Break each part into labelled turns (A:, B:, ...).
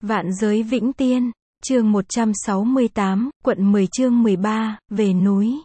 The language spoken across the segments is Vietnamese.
A: Vạn giới vĩnh tiên, chương 168, quận 10 chương 13, về núi.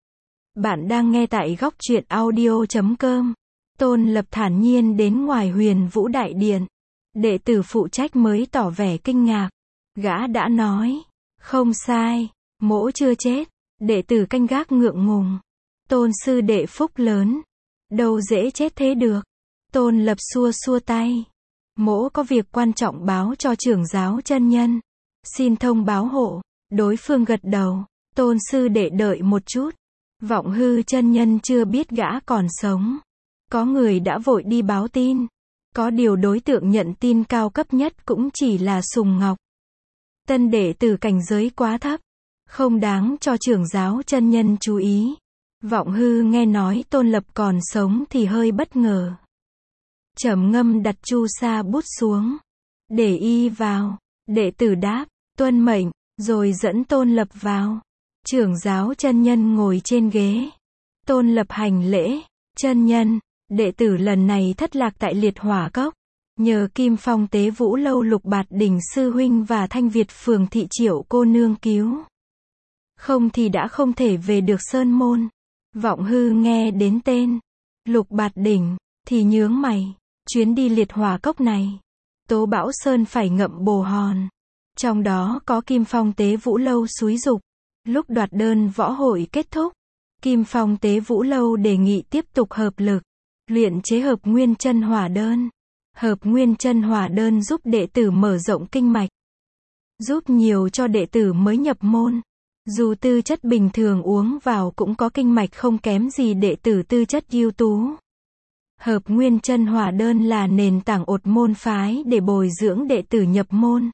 A: Bạn đang nghe tại góc truyện audio.com. Tôn Lập thản nhiên đến ngoài Huyền Vũ Đại Điện. Đệ tử phụ trách mới tỏ vẻ kinh ngạc. Gã đã nói, không sai, mỗ chưa chết. Đệ tử canh gác ngượng ngùng. Tôn sư đệ phúc lớn. Đâu dễ chết thế được. Tôn Lập xua xua tay. Mỗ có việc quan trọng báo cho trưởng giáo chân nhân. Xin thông báo hộ. Đối phương gật đầu. Tôn sư đệ đợi một chút. Vọng Hư chân nhân chưa biết gã còn sống. Có người đã vội đi báo tin. Có điều đối tượng nhận tin cao cấp nhất cũng chỉ là Sùng Ngọc. Tân đệ tử cảnh giới quá thấp. Không đáng cho trưởng giáo chân nhân chú ý. Vọng Hư nghe nói Tôn Lập còn sống thì hơi bất ngờ. Trầm ngâm đặt chu sa bút xuống. Để y vào. Đệ tử đáp, tuân mệnh, rồi dẫn Tôn Lập vào. Trưởng giáo chân nhân ngồi trên ghế. Tôn Lập hành lễ. Chân nhân, đệ tử lần này thất lạc tại Liệt Hỏa Cốc. Nhờ Kim Phong Tế Vũ Lâu Lục Bạt Đỉnh sư huynh và Thanh Việt Phường Thị Triệu cô nương cứu. Không thì đã không thể về được Sơn Môn. Vọng Hư nghe đến tên Lục Bạt Đỉnh thì nhướng mày. Chuyến đi Liệt Hỏa Cốc này, Tố Bão Sơn phải ngậm bồ hòn. Trong đó có Kim Phong Tế Vũ Lâu xúi giục. Lúc đoạt đơn võ hội kết thúc, Kim Phong Tế Vũ Lâu đề nghị tiếp tục hợp lực, luyện chế hợp nguyên chân hỏa đơn. Hợp nguyên chân hỏa đơn giúp đệ tử mở rộng kinh mạch, giúp nhiều cho đệ tử mới nhập môn. Dù tư chất bình thường uống vào cũng có kinh mạch không kém gì đệ tử tư chất ưu tú. Hợp nguyên chân hỏa đơn là nền tảng ột môn phái để bồi dưỡng đệ tử nhập môn.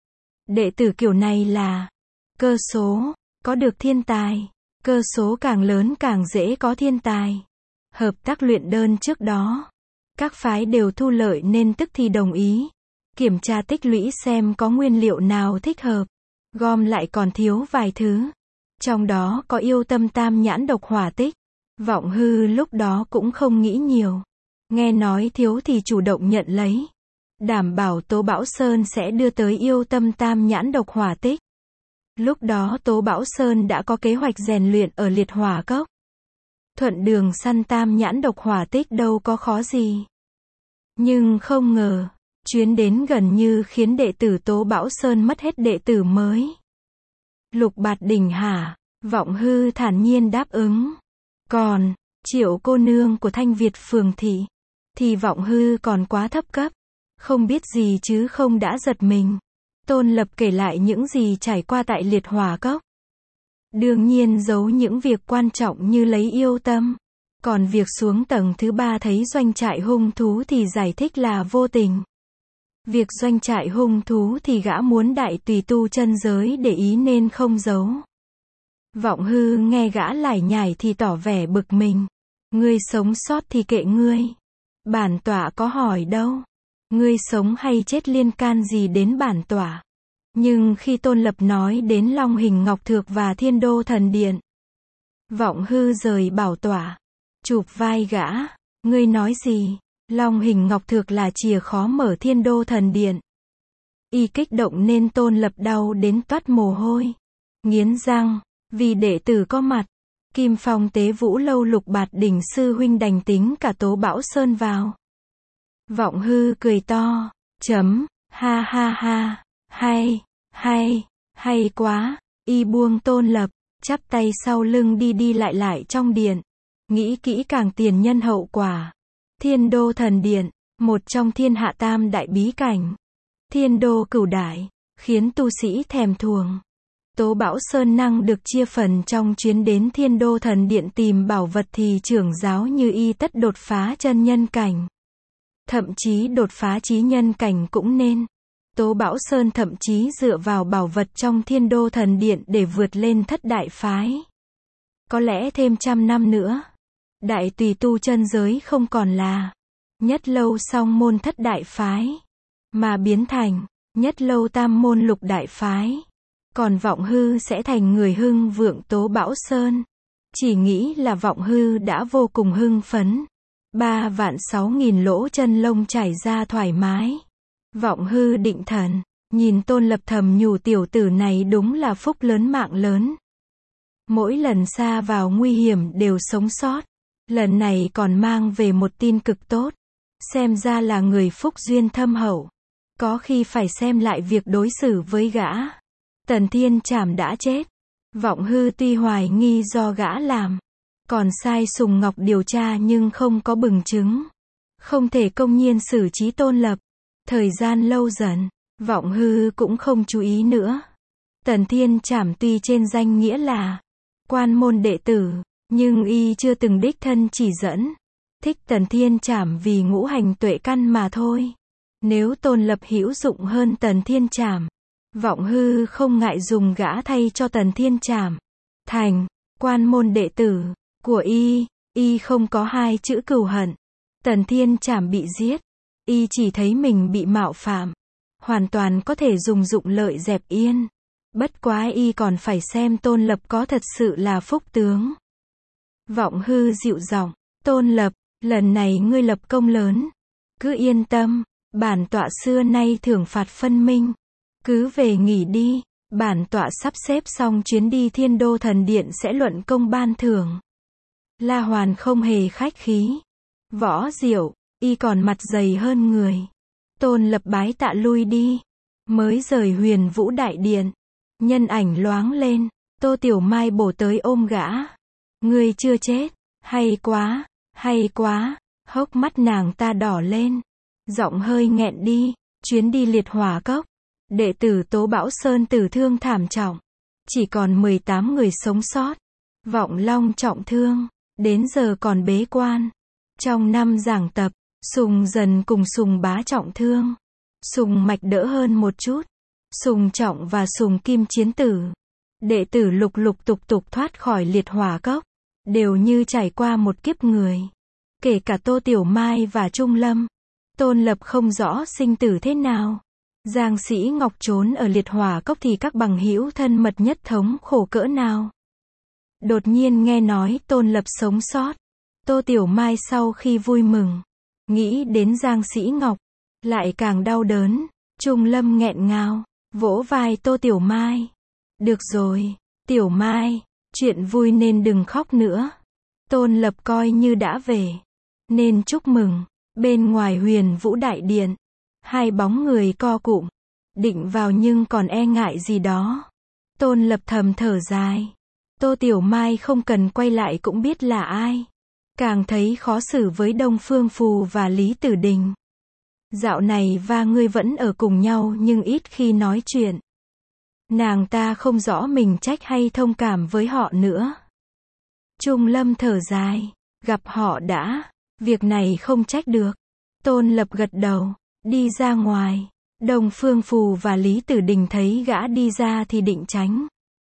A: Đệ tử kiểu này là cơ số, có được thiên tài. Cơ số càng lớn càng dễ có thiên tài. Hợp tác luyện đơn trước đó, các phái đều thu lợi nên tức thì đồng ý. Kiểm tra tích lũy xem có nguyên liệu nào thích hợp. Gom lại còn thiếu vài thứ. Trong đó có yêu tâm tam nhãn độc hỏa tích. Vọng Hư lúc đó cũng không nghĩ nhiều. Nghe nói thiếu thì chủ động nhận lấy. Đảm bảo Tố Bão Sơn sẽ đưa tới yêu tâm tam nhãn độc hỏa tích. Lúc đó Tố Bão Sơn đã có kế hoạch rèn luyện ở Liệt Hỏa Cốc. Thuận đường săn tam nhãn độc hỏa tích đâu có khó gì. Nhưng không ngờ, chuyến đến gần như khiến đệ tử Tố Bão Sơn mất hết đệ tử mới. Lục Bạt Đỉnh hả? Vọng Hư thản nhiên đáp ứng. Còn, Triệu cô nương của Thanh Việt Phường Thị, thì Vọng Hư còn quá thấp cấp. Không biết gì chứ không đã giật mình. Tôn Lập kể lại những gì trải qua tại Liệt Hỏa Cốc. Đương nhiên giấu những việc quan trọng như lấy yêu tâm. Còn việc xuống tầng thứ 3 thấy doanh trại hung thú thì giải thích là vô tình. Việc doanh trại hung thú thì gã muốn đại tùy tu chân giới để ý nên không giấu. Vọng Hư nghe gã lải nhải thì tỏ vẻ bực mình. Ngươi sống sót thì kệ ngươi. Bản tọa có hỏi đâu. Ngươi sống hay chết liên can gì đến bản tọa. Nhưng khi Tôn Lập nói đến Long Hình Ngọc Thược và Thiên Đô Thần Điện, Vọng Hư rời bảo tọa, chụp vai gã. Ngươi nói gì? Long Hình Ngọc Thược là chìa khó mở Thiên Đô Thần Điện. Y kích động nên Tôn Lập đau đến toát mồ hôi. Nghiến răng, vì đệ tử có mặt. Kim Phong Tế Vũ Lâu Lục Bạt Đỉnh sư huynh đành tính cả Tố Bão Sơn vào. Vọng Hư cười to, ha ha ha, hay quá. Y buông Tôn Lập, chắp tay sau lưng đi lại trong điện. Nghĩ kỹ càng tiền nhân hậu quả. Thiên Đô Thần Điện, một trong thiên hạ tam đại bí cảnh. Thiên Đô Cửu Đại, khiến tu sĩ thèm thuồng. Tố Bão Sơn năng được chia phần trong chuyến đến Thiên Đô Thần Điện tìm bảo vật thì trưởng giáo như y tất đột phá chân nhân cảnh. Thậm chí đột phá chí nhân cảnh cũng nên. Tố Bão Sơn thậm chí dựa vào bảo vật trong Thiên Đô Thần Điện để vượt lên thất đại phái. Có lẽ thêm 100 năm nữa, đại tùy tu chân giới không còn là Nhất Lâu Song Môn thất đại phái, mà biến thành Nhất Lâu Tam Môn lục đại phái. Còn Vọng Hư sẽ thành người hưng vượng Tố Bão Sơn. Chỉ nghĩ là Vọng Hư đã vô cùng hưng phấn. 3.600.000 lỗ chân lông chảy ra thoải mái. Vọng Hư định thần, Nhìn Tôn Lập thầm nhủ tiểu tử này đúng là phúc lớn mạng lớn. Mỗi lần sa vào nguy hiểm đều sống sót. Lần này còn mang về một tin cực tốt. Xem ra là người phúc duyên thâm hậu. Có khi phải xem lại việc đối xử với gã. Tần Thiên Trảm đã chết. Vọng Hư tuy hoài nghi do gã làm. Còn sai Sùng Ngọc điều tra nhưng không có bằng chứng. Không thể công nhiên xử trí Tôn Lập. Thời gian lâu dần, Vọng Hư cũng không chú ý nữa. Tần Thiên Trảm tuy trên danh nghĩa là quan môn đệ tử, nhưng y chưa từng đích thân chỉ dẫn. Thích Tần Thiên Trảm vì ngũ hành tuệ căn mà thôi. Nếu Tôn Lập hữu dụng hơn Tần Thiên Trảm, Vọng Hư không ngại dùng gã thay cho Tần Thiên Trảm. Thành quan môn đệ tử của y không có hai chữ cừu hận. Tần Thiên Trảm bị giết, y chỉ thấy mình bị mạo phạm, hoàn toàn có thể dùng dụng lợi dẹp yên. Bất quá y còn phải xem Tôn Lập có thật sự là phúc tướng. Vọng Hư dịu giọng, Tôn Lập, lần này ngươi lập công lớn. Cứ yên tâm, bản tọa xưa nay thưởng phạt phân minh. Cứ về nghỉ đi, bản tọa sắp xếp xong chuyến đi Thiên Đô Thần Điện sẽ luận công ban thưởng. La Hoàn không hề khách khí. Võ Diệu, y còn mặt dày hơn người. Tôn Lập bái tạ lui đi. Mới rời Huyền Vũ Đại Điện. Nhân ảnh loáng lên. Tô Tiểu Mai bổ tới ôm gã. Ngươi chưa chết. Hay quá, hay quá. Hốc mắt nàng ta đỏ lên. Giọng hơi nghẹn đi. Chuyến đi Liệt Hỏa Cốc. Đệ tử Tố Bão Sơn tử thương thảm trọng. Chỉ còn 18 người sống sót. Vọng Long trọng thương. Đến giờ còn bế quan. Trong năm giảng tập, Sùng Dần cùng Sùng Bá trọng thương. Sùng Mạch đỡ hơn một chút. Sùng Trọng và Sùng Kim chiến tử. Đệ tử lục lục tục tục thoát khỏi Liệt Hỏa Cốc. Đều như trải qua một kiếp người. Kể cả Tô Tiểu Mai và Trung Lâm. Tôn Lập không rõ sinh tử thế nào. Giang Sĩ Ngọc trốn ở Liệt Hỏa Cốc thì các bằng hữu thân mật nhất thống khổ cỡ nào. Đột nhiên nghe nói Tôn Lập sống sót. Tô Tiểu Mai sau khi vui mừng, nghĩ đến Giang Sĩ Ngọc, lại càng đau đớn. Trung Lâm nghẹn ngào, vỗ vai Tô Tiểu Mai. Được rồi, Tiểu Mai, chuyện vui nên đừng khóc nữa. Tôn Lập coi như đã về, nên chúc mừng. Bên ngoài Huyền Vũ Đại Điện, hai bóng người co cụm, định vào nhưng còn e ngại gì đó. Tôn Lập thầm thở dài. Tô Tiểu Mai không cần quay lại cũng biết là ai. Càng thấy khó xử với Đông Phương Phù và Lý Tử Đình. Dạo này và ngươi vẫn ở cùng nhau nhưng ít khi nói chuyện. Nàng ta không rõ mình trách hay thông cảm với họ nữa. Trung Lâm thở dài. Gặp họ đã. Việc này không trách được. Tôn Lập gật đầu. Đi ra ngoài. Đông Phương Phù và Lý Tử Đình thấy gã đi ra thì định tránh.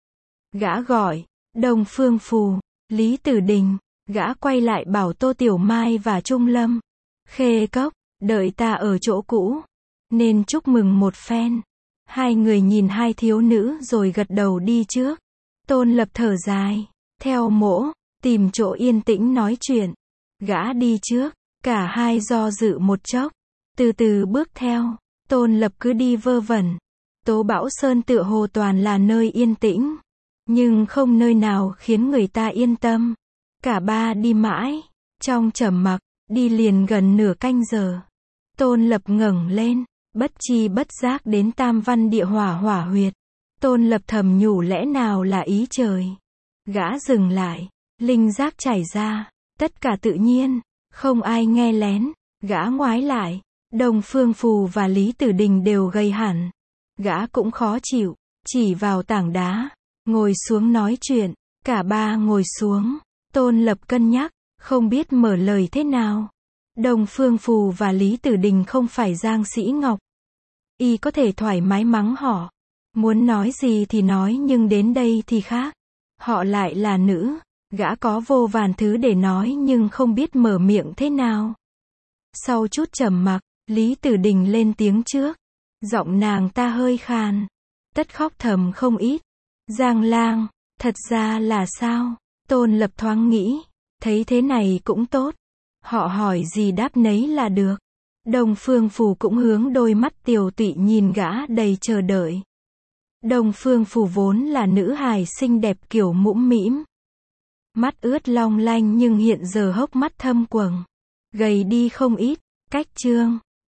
A: Gã gọi. Đông Phương Phù, Lý Tử Đình. Gã quay lại bảo Tô Tiểu Mai và Trung Lâm. Khê Cốc, đợi ta ở chỗ cũ. Nên chúc mừng một phen. Hai người nhìn hai thiếu nữ rồi gật đầu đi trước. Tôn Lập thở dài. Theo mỗ, tìm chỗ yên tĩnh nói chuyện. Gã đi trước. Cả hai do dự một chốc. Từ từ bước theo. Tôn Lập cứ đi vơ vẩn. Tố Bão Sơn tựa hồ toàn là nơi yên tĩnh. Nhưng không nơi nào khiến người ta yên tâm. Cả ba đi mãi. Trong trầm mặc. Đi liền gần nửa canh giờ. Tôn Lập ngẩng lên. Bất chi bất giác đến Tam Văn Địa Hỏa huyệt. Tôn Lập thầm nhủ lẽ nào là ý trời. Gã dừng lại. Linh giác chảy ra. Tất cả tự nhiên. Không ai nghe lén. Gã ngoái lại. Đông Phương Phù và Lý Tử Đình đều gầy hẳn. Gã cũng khó chịu. Chỉ vào tảng đá. Ngồi xuống nói chuyện. Cả ba ngồi xuống. Tôn Lập cân nhắc. Không biết mở lời thế nào. Đông Phương Phù và Lý Tử Đình không phải Giang Sĩ Ngọc. Y có thể thoải mái mắng họ. Muốn nói gì thì nói nhưng đến đây thì khác. Họ lại là nữ. Gã có vô vàn thứ để nói nhưng không biết mở miệng thế nào. Sau chút trầm mặc, Lý Tử Đình lên tiếng trước. Giọng nàng ta hơi khàn. Tất khóc thầm không ít. Giang lang, thật ra là sao? Tôn Lập thoáng nghĩ. Thấy thế này cũng tốt. Họ hỏi gì đáp nấy là được. Đông Phương Phù cũng hướng đôi mắt tiều tụy nhìn gã đầy chờ đợi. Đông Phương Phù vốn là nữ hài xinh đẹp kiểu mũm mĩm. Mắt ướt long lanh nhưng hiện giờ hốc mắt thâm quầng. Gầy đi không ít. Cách chương